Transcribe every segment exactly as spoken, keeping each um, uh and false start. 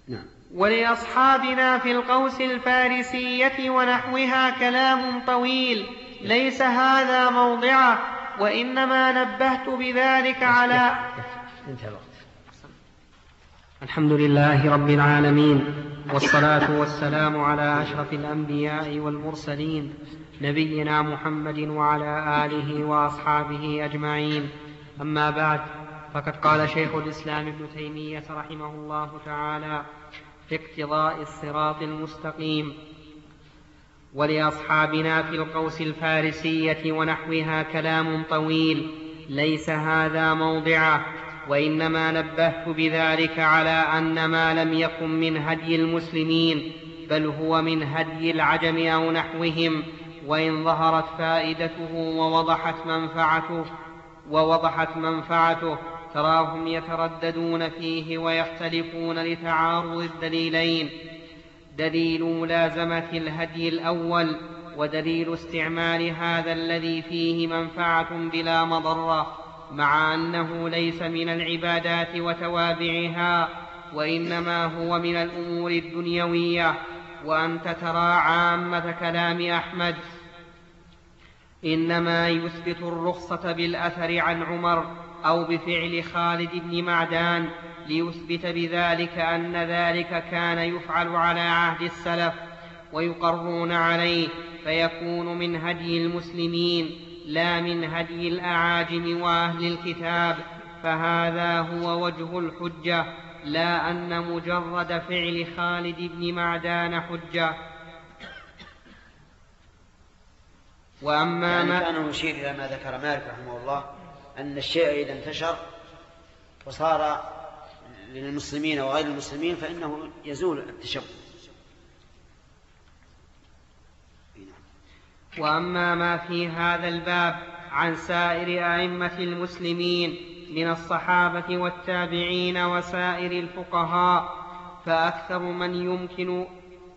نعم. ولأصحابنا في القوس الفارسية ونحوها كلام طويل ليس هذا موضعه، وإنما نبهت بذلك على انتهى الوقت. الحمد لله رب العالمين، والصلاة والسلام على أشرف الأنبياء والمرسلين نبينا محمد وعلى آله وأصحابه أجمعين. أما بعد، فقد قال شيخ الإسلام ابن تيمية رحمه الله تعالى في اقتضاء الصراط المستقيم: ولأصحابنا في القوس الفارسية ونحوها كلام طويل ليس هذا موضعه، وإنما نبهت بذلك على أن ما لم يكن من هدي المسلمين بل هو من هدي العجم أو نحوهم، وإن ظهرت فائدته ووضحت منفعته ووضحت منفعته تراهم يترددون فيه ويختلفون لتعارض الدليلين: دليل ملازمة الهدي الأول، ودليل استعمال هذا الذي فيه منفعة بلا مضرة، مع أنه ليس من العبادات وتوابعها، وإنما هو من الأمور الدنيوية. وأنت ترى عامة كلام أحمد إنما يثبت الرخصة بالأثر عن عمر أو بفعل خالد بن معدان، ليثبت بذلك أن ذلك كان يفعل على عهد السلف ويقرون عليه، فيكون من هدي المسلمين لا من هدي الأعاجم وأهل الكتاب، فهذا هو وجه الحجة، لا أن مجرد فعل خالد بن معدان حجة. وأما يعني ما كان يشير إلى ما ذكر مالك رحمه الله، أن الشيء إذا انتشر وصار للمسلمين وغير المسلمين فإنه يزول التشبه. وأما ما في هذا الباب عن سائر أئمة المسلمين من الصحابة والتابعين وسائر الفقهاء فأكثر من يمكن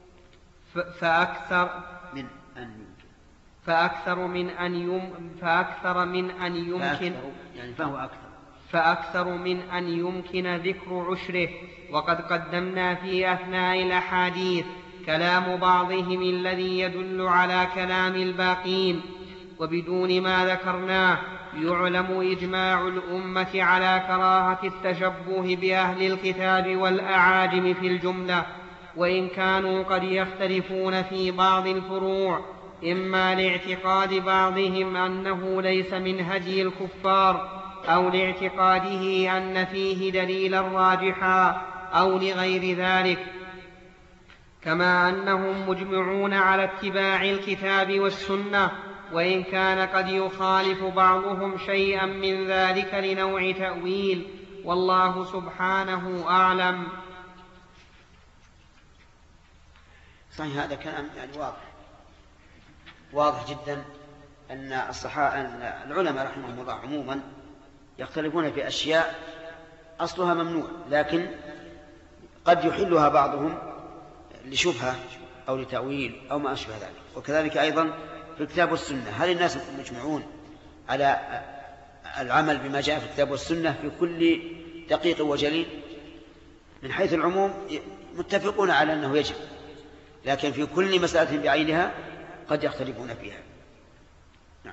فأكثر من أن فأكثر من أن يم فأكثر من أن يمكن يعني فهو أكثر فأكثر من أن يمكن ذكر عشره. وقد قدمنا في أثناء الأحاديث كلام بعضهم الذي يدل على كلام الباقين، وبدون ما ذكرناه يعلم إجماع الأمة على كراهة التشبه بأهل الكتاب والأعاجم في الجملة، وإن كانوا قد يختلفون في بعض الفروع، إما لاعتقاد بعضهم أنه ليس من هدي الكفار، أو لاعتقاده أن فيه دليلا راجحا، أو لغير ذلك، كما أنهم مجمعون على اتباع الكتاب والسنة، وإن كان قد يخالف بعضهم شيئا من ذلك لنوع تأويل، والله سبحانه أعلم. صحيح، هذا كلام يعني واضح واضح جدا أن الصحابة العلماء رحمهم الله عموما يختلفون في أشياء أصلها ممنوع، لكن قد يحلها بعضهم لشبهة أو لتأويل أو ما أشبه ذلك. وكذلك أيضا في الكتاب والسنة، هل الناس مجمعون على العمل بما جاء في الكتاب والسنة في كل دقيق وجليل؟ من حيث العموم متفقون على أنه يجب، لكن في كل مسألة بعينها قد يختلفون فيها. نعم.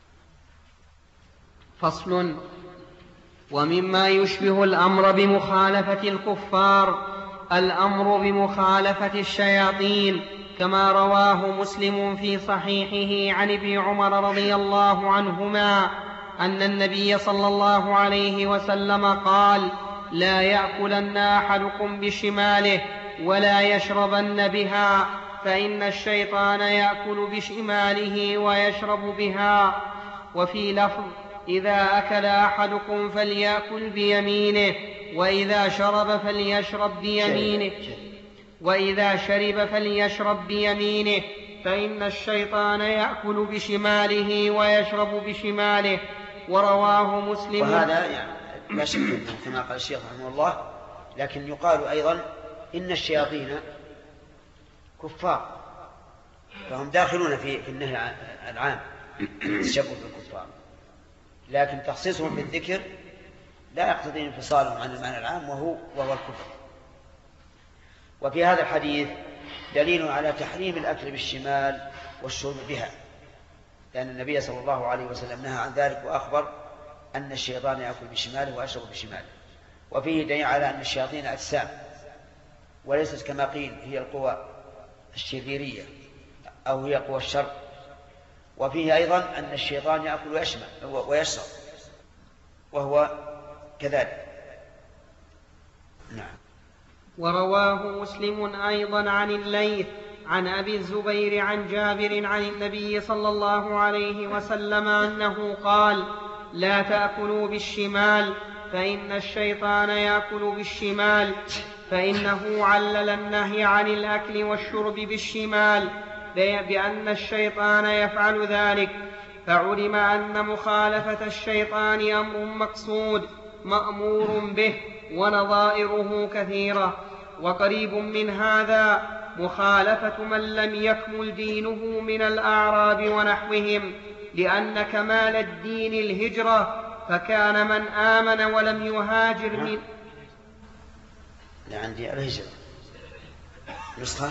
فصل. ومما يشبه الأمر بمخالفة الكفار الأمر بمخالفة الشياطين، كما رواه مسلم في صحيحه عن ابن عمر رضي الله عنهما أن النبي صلى الله عليه وسلم قال: لا يأكلن أحدكم بشماله ولا يشربن بها، فإن الشيطان يأكل بشماله ويشرب بها. وفي لفظ: إذا أكل أحدكم فليأكل بيمينه، وإذا شرب فليشرب بيمينه وإذا شرب فليشرب بيمينه، فإن الشيطان يأكل بشماله ويشرب بشماله. ورواه مسلم. وهذا يعني لا شك كما قال الشيخ رحمه الله، لكن يقال أيضا إن الشياطين كفار، فهم داخلون في في النهي العام التشبه بالكفار، لكن تخصيصهم بالذكر لا يقتضي انفصالهم عن المعنى العام وهو وهو الكفر. وفي هذا الحديث دليل على تحريم الأكل بالشمال والشرب بها، لأن النبي صلى الله عليه وسلم نهى عن ذلك وأخبر أن الشيطان يأكل بشماله ويشرب بشماله. وفيه دليل على أن الشياطين أجسام وليست كما قيل هي القوى الشريرية أو هي قوى الشر. وفيه أيضا أن الشيطان يأكل ويشرب وهو كذلك. نعم. ورواه مسلم أيضا عن الليث عن أبي الزبير عن جابر عن النبي صلى الله عليه وسلم أنه قال: لا تأكلوا بالشمال فإن الشيطان يأكل بالشمال، فإنه علل النهي عن الأكل والشرب بالشمال بأن الشيطان يفعل ذلك، فعلم أن مخالفة الشيطان أمر مقصود مأمور به ونظائره كثيرة. وقريب من هذا مخالفة من لم يكمل دينه من الأعراب ونحوهم، لأن كمال الدين الهجرة، فكان من آمن ولم يهاجر من لا عندي الهجرة نسخة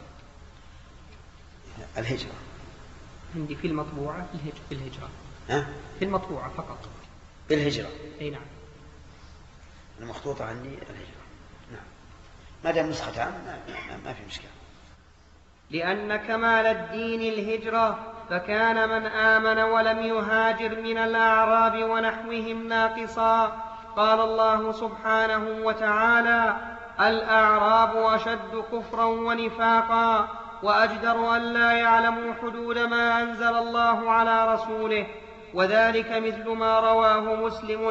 الهجرة عندي في المطبوعة في الهجرة ها؟ في المطبوعة فقط بالهجرة. أي نعم. المخطوطة عندي الهجرة. نعم. ما دام نسخة عام ما, ما في مشكلة. لأن كمال الدين الهجرة، فكان من آمن ولم يهاجر من الأعراب ونحوهم ناقصا. قال الله سبحانه وتعالى: الأعراب أشد كفرا ونفاقا وأجدر أن لا يعلموا حدود ما أنزل الله على رسوله. وذلك مثل ما رواه مسلم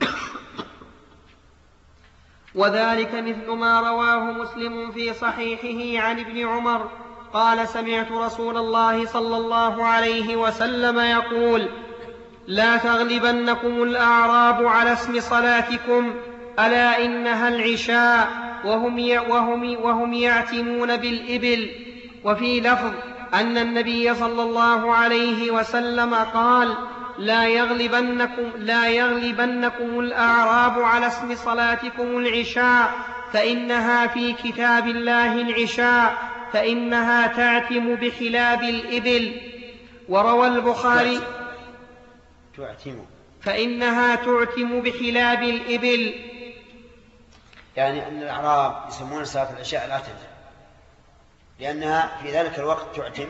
وذلك مثل ما رواه مسلم في صحيحه عن ابن عمر قال: سمعت رسول الله صلى الله عليه وسلم يقول: لا تغلبنكم الأعراب على اسم صلاتكم، ألا إنها العشاء، وهم, وهم, وهم يعتمون بالإبل. وفي لفظ أن النبي صلى الله عليه وسلم قال: لا يغلبنكم, لا يغلبنكم الأعراب على اسم صلاتكم العشاء، فإنها في كتاب الله العشاء، فإنها تعتم بحلاب الإبل. وروى البخاري تعتم فإنها تعتم بحلاب الإبل، يعني أن الأعراب يسمون صلاة العشاء العتمة، لأنها في ذلك الوقت تعتم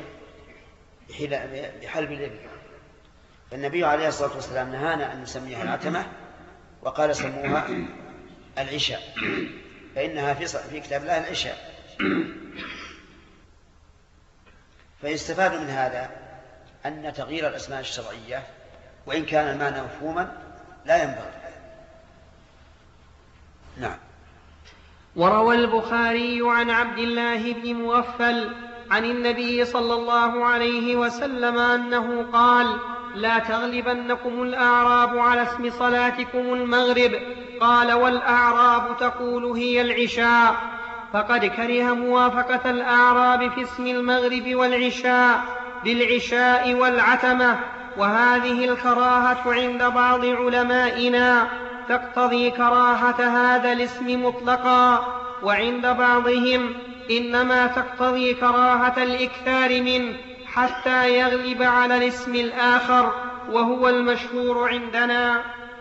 بحلب الإبل. فالنبي عليه الصلاة والسلام نهانا أن نسميها العتمة، وقال سموها العشاء، فإنها في كتاب الله العشاء. فيستفاد من هذا أن تغيير الأسماء الشرعية وإن كان المعنى مفهوما لا ينبغي. نعم. وروى البخاري عن عبد الله بن مغفل عن النبي صلى الله عليه وسلم أنه قال: لا تغلبنكم الأعراب على اسم صلاتكم المغرب. قال: والأعراب تقول هي العشاء. فقد كره موافقة الأعراب في اسم المغرب والعشاء بالعشاء والعتمة، وهذه الكراهة عند بعض علمائنا تقتضي كراهة هذا الاسم مطلقا، وعند بعضهم إنما تقتضي كراهة الإكثار منه حتى يغلب على الاسم الآخر، وهو المشهور عندنا.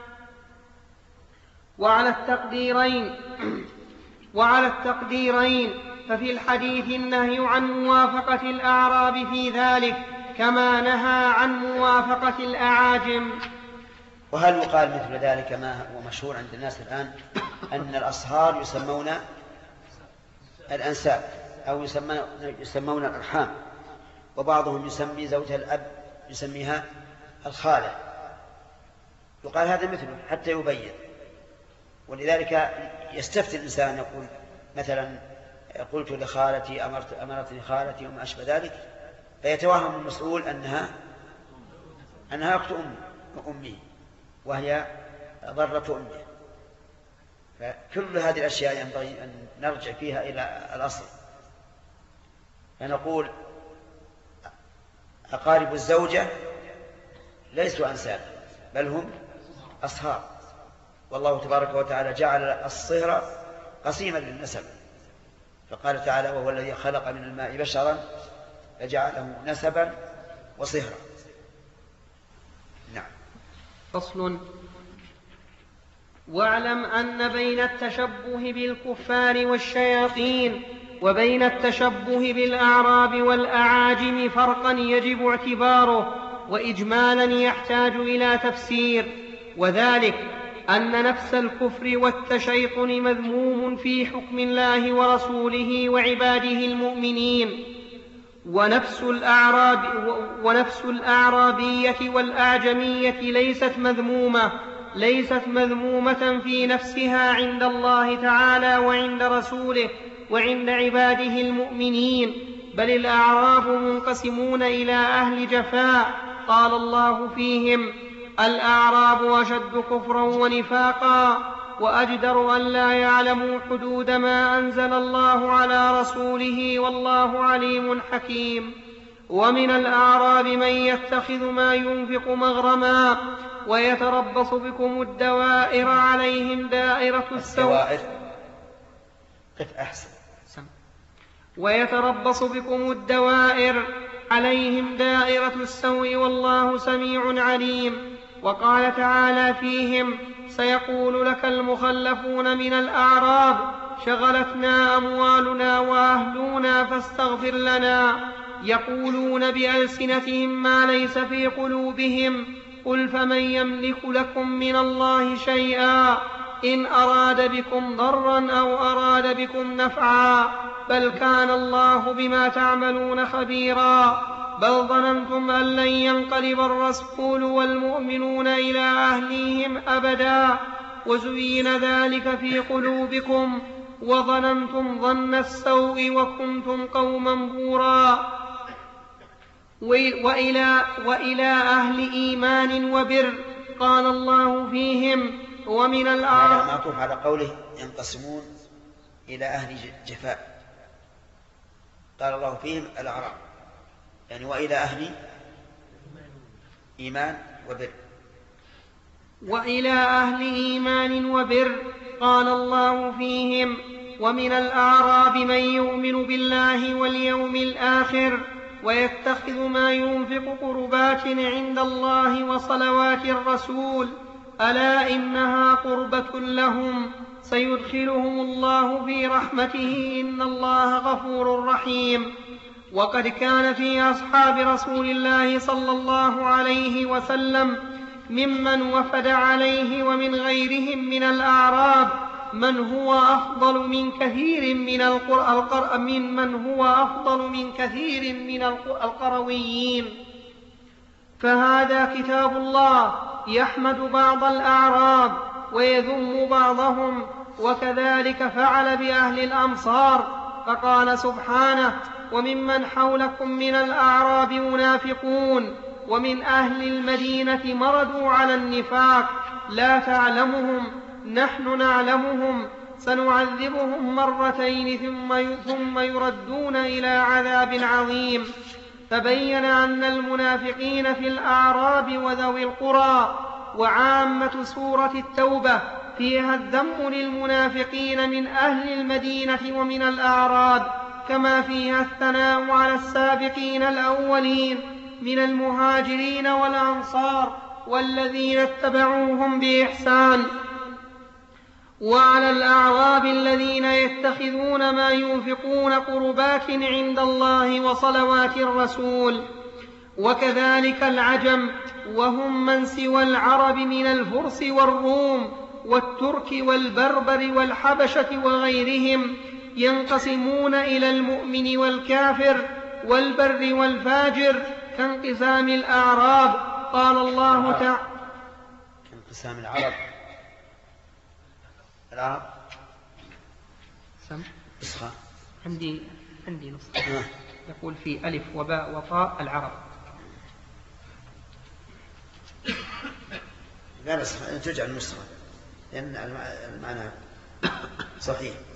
وعلى التقديرين وعلى التقديرين ففي الحديث النهي عن موافقة الأعراب في ذلك، كما نهى عن موافقة الأعاجم. وهل يقال مثل ذلك ما هو مشهور عند الناس الآن، أن الأصهار يسمون الأنساب أو يسمون الأرحام، وبعضهم يسمي زوجها الأب يسميها الخالة، يقال هذا مثله حتى يبين. ولذلك يستفتي الإنسان يقول مثلا: قلت لخالتي، أمرت أمرتني خالتي، وما أشبه ذلك، فيتوهم المسؤول أنها أنها أخت أمه وهي ضرة أمه. فكل هذه الأشياء ينبغي أن نرجع فيها إلى الأصل، فنقول أقارب الزوجة ليسوا أنساب بل هم أصهار، والله تبارك وتعالى جعل الصهر قسيما للنسب، فقال تعالى وهو الذي خلق من الماء بشرا فجعله نسبا وصهرا. نعم. فصل. واعلم أن بين التشبه بالكفار والشياطين وبين التشبه بالأعراب والأعاجم فرقا يجب اعتباره وإجمالا يحتاج إلى تفسير، وذلك أن نفس الكفر والتشيطن مذموم في حكم الله ورسوله وعباده المؤمنين، ونفس الأعراب ونفس الأعرابية والأعجمية ليست مذمومة ليست مذمومة في نفسها عند الله تعالى وعند رسوله وعند عباده المؤمنين، بل الأعراب منقسمون إلى أهل جفاء قال الله فيهم الأعراب أشد كفرا ونفاقا وأجدر أن لا يعلموا حدود ما أنزل الله على رسوله والله عليم حكيم. ومن الأعراب من يتخذ ما ينفق مغرما ويتربص بكم الدوائر عليهم دائرة السوء قف أحسن ويتربص بكم الدوائر عليهم دائرة السوء والله سميع عليم. وقال تعالى فيهم سيقول لك المخلفون من الأعراب شغلتنا أموالنا وأهلنا فاستغفر لنا يقولون بألسنتهم ما ليس في قلوبهم قل فمن يملك لكم من الله شيئا إن أراد بكم ضرا أو أراد بكم نفعا بل كان الله بما تعملون خبيرا بل ظننتم أن لن ينقلب الرسول والمؤمنون إلى أهليهم أبدا وزين ذلك في قلوبكم وظننتم ظن السوء وكنتم قوما بورا وإلى, وإلى أهل إيمان وبر قال الله فيهم ومن الأعراب معطوف على قوله ينقسمون إلى أهل جفاء قال الله فيهم الأعراب يعني وإلى أهل إيمان وبر وإلى أهل إيمان وبر قال الله فيهم ومن الأعراب من يؤمن بالله واليوم الآخر ويتخذ ما ينفق قربات عند الله وصلوات الرسول ألا إنها قربة لهم سيدخلهم الله في رحمته إن الله غفور رحيم. وقد كان في أصحاب رسول الله صلى الله عليه وسلم ممن وفد عليه ومن غيرهم من الأعراب من هو أفضل من كثير من القر... من من هو أفضل من كثير من القرويين. فهذا كتاب الله يحمد بعض الأعراب ويذم بعضهم وكذلك فعل بأهل الأمصار فقال سبحانه وممن حولكم من الأعراب منافقون ومن أهل المدينة مردوا على النفاق لا تعلمهم نحن نعلمهم سنعذبهم مرتين ثم يردون إلى عذاب عظيم. فبين أن المنافقين في الأعراب وذوي القرى وعامة سورة التوبة فيها الذم للمنافقين من أهل المدينة ومن الأعراب كما فيها الثناء على السابقين الأولين من المهاجرين والأنصار والذين اتبعوهم بإحسان وعلى الأعراب الذين يتخذون ما ينفقون قربات عند الله وصلوات الرسول. وكذلك العجم وهم من سوى العرب من الفرس والروم والترك والبربر والحبشة وغيرهم ينقسمون إلى المؤمن والكافر والبر والفاجر كانقسام الأعراب قال الله تعالى كانقسام العرب العرب سم نسخة عندي عندي نسخة يقول في ألف وباء وطاء العرب لا نسخة ترجع النسخة لأن المعنى صحيح.